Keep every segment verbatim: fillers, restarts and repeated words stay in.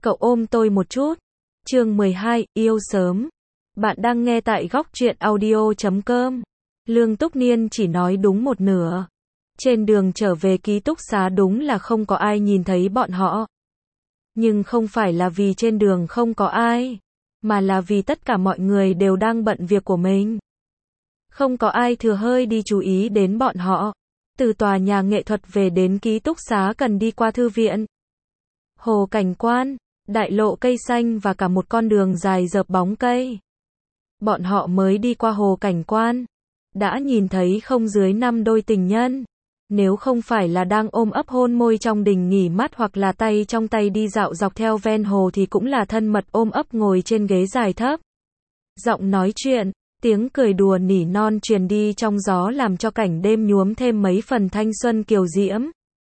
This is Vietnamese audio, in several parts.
Cậu ôm tôi một chút. Chương mười hai, yêu sớm. Bạn đang nghe tại góc truyện audio chấm com. Lương Túc Niên chỉ nói đúng một nửa. Trên đường trở về ký túc xá đúng là không có ai nhìn thấy bọn họ. Nhưng không phải là vì trên đường không có ai, mà là vì tất cả mọi người đều đang bận việc của mình. Không có ai thừa hơi đi chú ý đến bọn họ. Từ tòa nhà nghệ thuật về đến ký túc xá cần đi qua thư viện, hồ cảnh quan, đại lộ cây xanh và cả một con đường dài rợp bóng cây. Bọn họ mới đi qua hồ cảnh quan, đã nhìn thấy không dưới năm đôi tình nhân. Nếu không phải là đang ôm ấp hôn môi trong đình nghỉ mát hoặc là tay trong tay đi dạo dọc theo ven hồ thì cũng là thân mật ôm ấp ngồi trên ghế dài thấp. Giọng nói chuyện, tiếng cười đùa nỉ non truyền đi trong gió làm cho cảnh đêm nhuốm thêm mấy phần thanh xuân kiều diễm.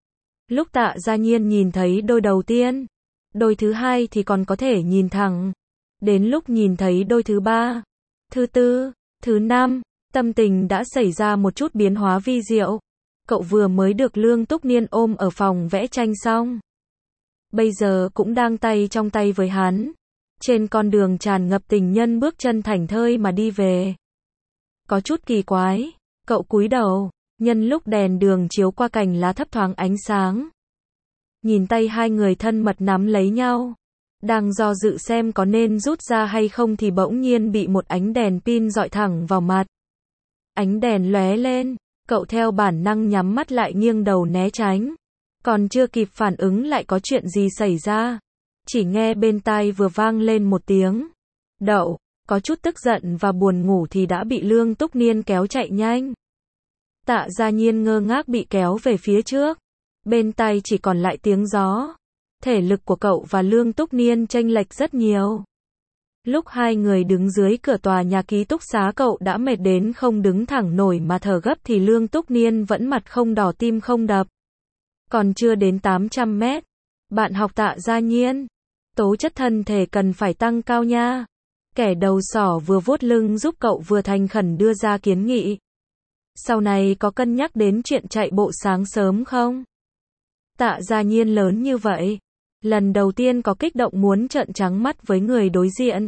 Lúc Tạ Gia Nhiên nhìn thấy đôi đầu tiên, đôi thứ hai thì còn có thể nhìn thẳng. Đến lúc nhìn thấy đôi thứ ba, thứ tư, thứ năm, tâm tình đã xảy ra một chút biến hóa vi diệu. Cậu vừa mới được Lương Túc Niên ôm ở phòng vẽ tranh xong, bây giờ cũng đang tay trong tay với hắn. Trên con đường tràn ngập tình nhân bước chân thảnh thơi mà đi về. Có chút kỳ quái, cậu cúi đầu, nhân lúc đèn đường chiếu qua cành lá thấp thoáng ánh sáng. Nhìn tay hai người thân mật nắm lấy nhau, đang do dự xem có nên rút ra hay không thì bỗng nhiên bị một ánh đèn pin dọi thẳng vào mặt. Ánh đèn lóe lên, cậu theo bản năng nhắm mắt lại nghiêng đầu né tránh. Còn chưa kịp phản ứng lại có chuyện gì xảy ra. Chỉ nghe bên tai vừa vang lên một tiếng đậu, có chút tức giận và buồn ngủ thì đã bị Lương Túc Niên kéo chạy nhanh. Tạ Gia Nhiên ngơ ngác bị kéo về phía trước. Bên tai chỉ còn lại tiếng gió. Thể lực của cậu và Lương Túc Niên chênh lệch rất nhiều. Lúc hai người đứng dưới cửa tòa nhà ký túc xá cậu đã mệt đến không đứng thẳng nổi mà thở gấp thì Lương Túc Niên vẫn mặt không đỏ tim không đập. Còn chưa đến tám trăm mét. Bạn học Tạ Gia Nhiên, tố chất thân thể cần phải tăng cao nha. Kẻ đầu sỏ vừa vuốt lưng giúp cậu vừa thành khẩn đưa ra kiến nghị. Sau này có cân nhắc đến chuyện chạy bộ sáng sớm không? Tạ Gia Nhiên lớn như vậy, lần đầu tiên có kích động muốn trợn trắng mắt với người đối diện.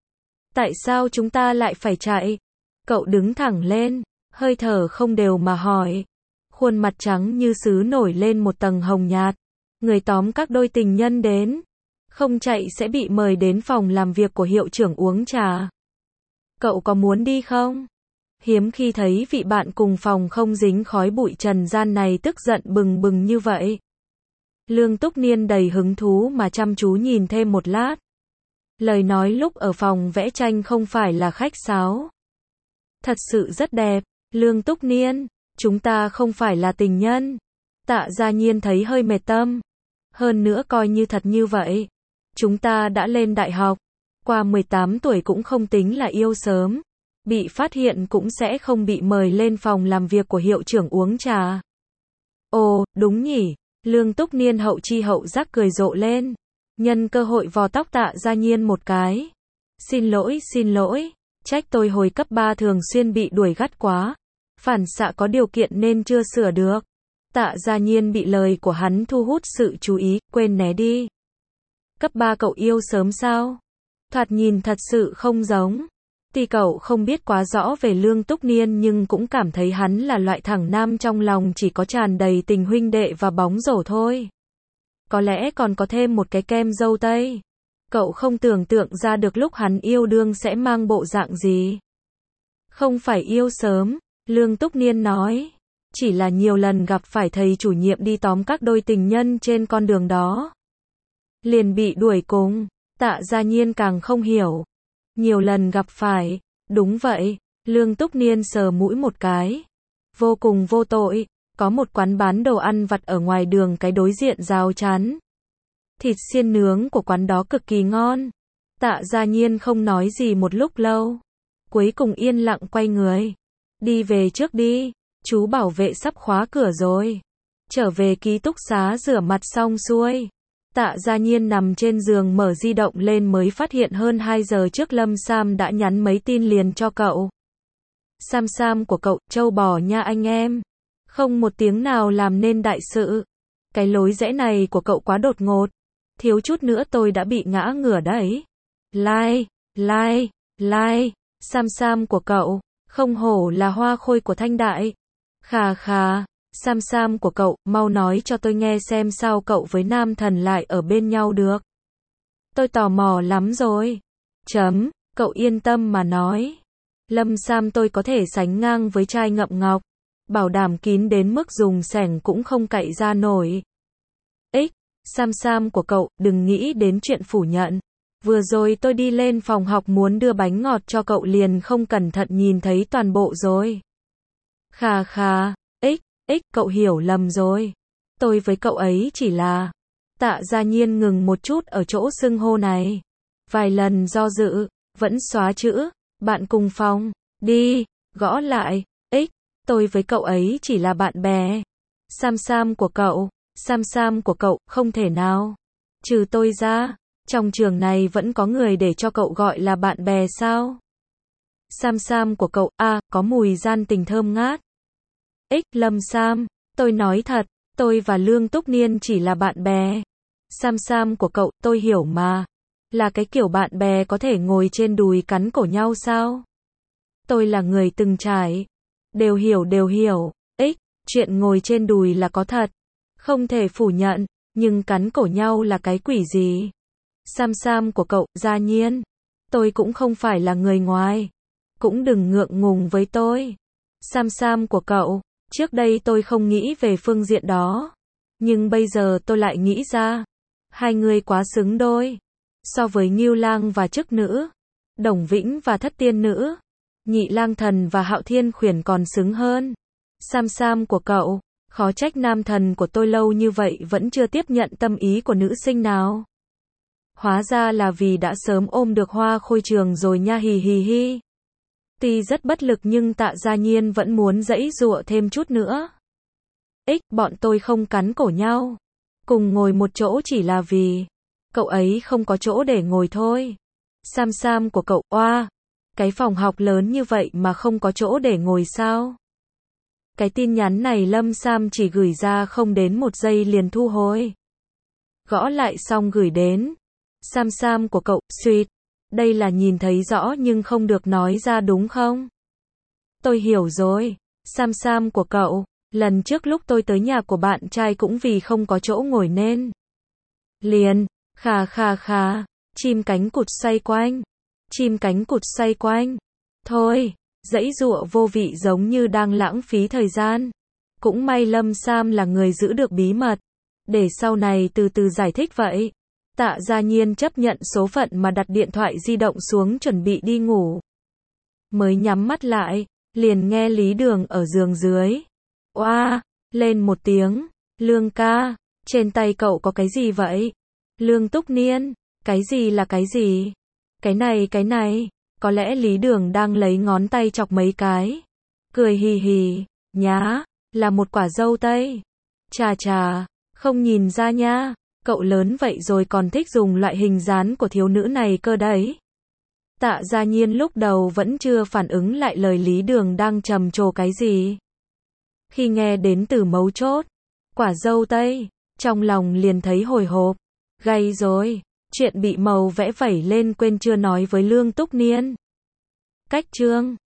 Tại sao chúng ta lại phải chạy? Cậu đứng thẳng lên, hơi thở không đều mà hỏi. Khuôn mặt trắng như sứ nổi lên một tầng hồng nhạt. Người tóm các đôi tình nhân đến. Không chạy sẽ bị mời đến phòng làm việc của hiệu trưởng uống trà. Cậu có muốn đi không? Hiếm khi thấy vị bạn cùng phòng không dính khói bụi trần gian này tức giận bừng bừng như vậy. Lương Túc Niên đầy hứng thú mà chăm chú nhìn thêm một lát. Lời nói lúc ở phòng vẽ tranh không phải là khách sáo. Thật sự rất đẹp, Lương Túc Niên, chúng ta không phải là tình nhân. Tạ Gia Nhiên thấy hơi mệt tâm. Hơn nữa coi như thật như vậy. Chúng ta đã lên đại học. Qua mười tám tuổi cũng không tính là yêu sớm. Bị phát hiện cũng sẽ không bị mời lên phòng làm việc của hiệu trưởng uống trà. Ồ, đúng nhỉ. Lương Túc Niên hậu chi hậu giác cười rộ lên. Nhân cơ hội vò tóc Tạ Gia Nhiên một cái. Xin lỗi, xin lỗi. Trách tôi hồi cấp ba thường xuyên bị đuổi gắt quá. Phản xạ có điều kiện nên chưa sửa được. Tạ Gia Nhiên bị lời của hắn thu hút sự chú ý, quên né đi. Cấp ba cậu yêu sớm sao? Thoạt nhìn thật sự không giống. Tuy cậu không biết quá rõ về Lương Túc Niên nhưng cũng cảm thấy hắn là loại thẳng nam trong lòng chỉ có tràn đầy tình huynh đệ và bóng rổ thôi. Có lẽ còn có thêm một cái kem dâu tây. Cậu không tưởng tượng ra được lúc hắn yêu đương sẽ mang bộ dạng gì. Không phải yêu sớm, Lương Túc Niên nói. Chỉ là nhiều lần gặp phải thầy chủ nhiệm đi tóm các đôi tình nhân trên con đường đó. Liền bị đuổi cùng. Tạ Gia Nhiên càng không hiểu. Nhiều lần gặp phải. Đúng vậy. Lương Túc Niên sờ mũi một cái. Vô cùng vô tội. Có một quán bán đồ ăn vặt ở ngoài đường cái đối diện rào chắn. Thịt xiên nướng của quán đó cực kỳ ngon. Tạ Gia Nhiên không nói gì một lúc lâu. Cuối cùng yên lặng quay người. Đi về trước đi. Chú bảo vệ sắp khóa cửa rồi. Trở về ký túc xá rửa mặt xong xuôi. Tạ Gia Nhiên nằm trên giường mở di động lên mới phát hiện hơn hai giờ trước Lâm Sam đã nhắn mấy tin liền cho cậu. Sam Sam của cậu, trâu bò nha anh em. Không một tiếng nào làm nên đại sự. Cái lối rẽ này của cậu quá đột ngột. thiếu chút nữa tôi đã bị ngã ngửa đấy. Lai, lai, lai, Sam Sam của cậu, không hổ là hoa khôi của Thanh Đại. Khà khà, Sam Sam của cậu, mau nói cho tôi nghe xem sao cậu với nam thần lại ở bên nhau được. Tôi tò mò lắm rồi. Chấm, cậu yên tâm mà nói. Lâm Sam tôi có thể sánh ngang với trai ngậm ngọc, bảo đảm kín đến mức dùng xẻng cũng không cạy ra nổi. Ích, Sam Sam của cậu, đừng nghĩ đến chuyện phủ nhận. Vừa rồi tôi đi lên phòng học muốn đưa bánh ngọt cho cậu liền không cẩn thận nhìn thấy toàn bộ rồi. Khà khà, ích, ích, cậu hiểu lầm rồi. Tôi với cậu ấy chỉ là... Tạ Gia Nhiên ngừng một chút ở chỗ xưng hô này. Vài lần do dự, vẫn xóa chữ, bạn cùng phòng, đi, gõ lại, ích, tôi với cậu ấy chỉ là bạn bè. Sam Sam của cậu, Sam Sam của cậu, không thể nào. Trừ tôi ra, trong trường này vẫn có người để cho cậu gọi là bạn bè sao? Sam Sam của cậu, a, à, có mùi gian tình thơm ngát. Ích, Lâm Sam, tôi nói thật, tôi và Lương Túc Niên chỉ là bạn bè. Sam Sam của cậu, tôi hiểu mà. Là cái kiểu bạn bè có thể ngồi trên đùi cắn cổ nhau sao? Tôi là người từng trải. Đều hiểu đều hiểu. Ích, chuyện ngồi trên đùi là có thật. Không thể phủ nhận, nhưng cắn cổ nhau là cái quỷ gì? Sam Sam của cậu, Gia Nhiên. Tôi cũng không phải là người ngoài. Cũng đừng ngượng ngùng với tôi. Sam Sam của cậu, trước đây tôi không nghĩ về phương diện đó. Nhưng bây giờ tôi lại nghĩ ra. Hai người quá xứng đôi. So với Ngưu Lang và Chức Nữ, Đồng Vĩnh và Thất Tiên Nữ, Nhị Lang Thần và Hạo Thiên Khuyển còn xứng hơn. Sam Sam của cậu, khó trách nam thần của tôi lâu như vậy vẫn chưa tiếp nhận tâm ý của nữ sinh nào. Hóa ra là vì đã sớm ôm được hoa khôi trường rồi nha, hì hì hi. Tuy rất bất lực nhưng Tạ Gia Nhiên vẫn muốn giãy giụa thêm chút nữa. Ích, bọn tôi không cắn cổ nhau. Cùng ngồi một chỗ chỉ là vì cậu ấy không có chỗ để ngồi thôi. Sam Sam của cậu, oa, cái phòng học lớn như vậy mà không có chỗ để ngồi sao? Cái tin nhắn này Lâm Sam chỉ gửi ra không đến một giây liền thu hồi. Gõ lại xong gửi đến. Sam Sam của cậu, suýt. Đây là nhìn thấy rõ nhưng không được nói ra đúng không? Tôi hiểu rồi. Sam Sam của cậu, lần trước lúc tôi tới nhà của bạn trai cũng vì không có chỗ ngồi nên. Liền, khà khà khà, chim cánh cụt xoay quanh. Chim cánh cụt xoay quanh. Thôi, giãy giụa vô vị giống như đang lãng phí thời gian. Cũng may Lâm Sam là người giữ được bí mật. Để sau này từ từ giải thích vậy. Tạ Gia Nhiên chấp nhận số phận mà đặt điện thoại di động xuống chuẩn bị đi ngủ. Mới nhắm mắt lại, liền nghe Lý Đường ở giường dưới. Oa, lên một tiếng. Lương ca, trên tay cậu có cái gì vậy? Lương Túc Niên, cái gì là cái gì? Cái này cái này, có lẽ Lý Đường đang lấy ngón tay chọc mấy cái. Cười hì hì, nhá, là một quả dâu tây. Chà chà, không nhìn ra nha, cậu lớn vậy rồi còn thích dùng loại hình dán của thiếu nữ này cơ đấy. Tạ Gia Nhiên lúc đầu vẫn chưa phản ứng lại lời Lý Đường đang trầm trồ cái gì. Khi nghe đến từ mấu chốt, quả dâu tây, trong lòng liền thấy hồi hộp, gay rồi, chuyện bị màu vẽ vẩy lên quên chưa nói với Lương Túc Niên. Cách chương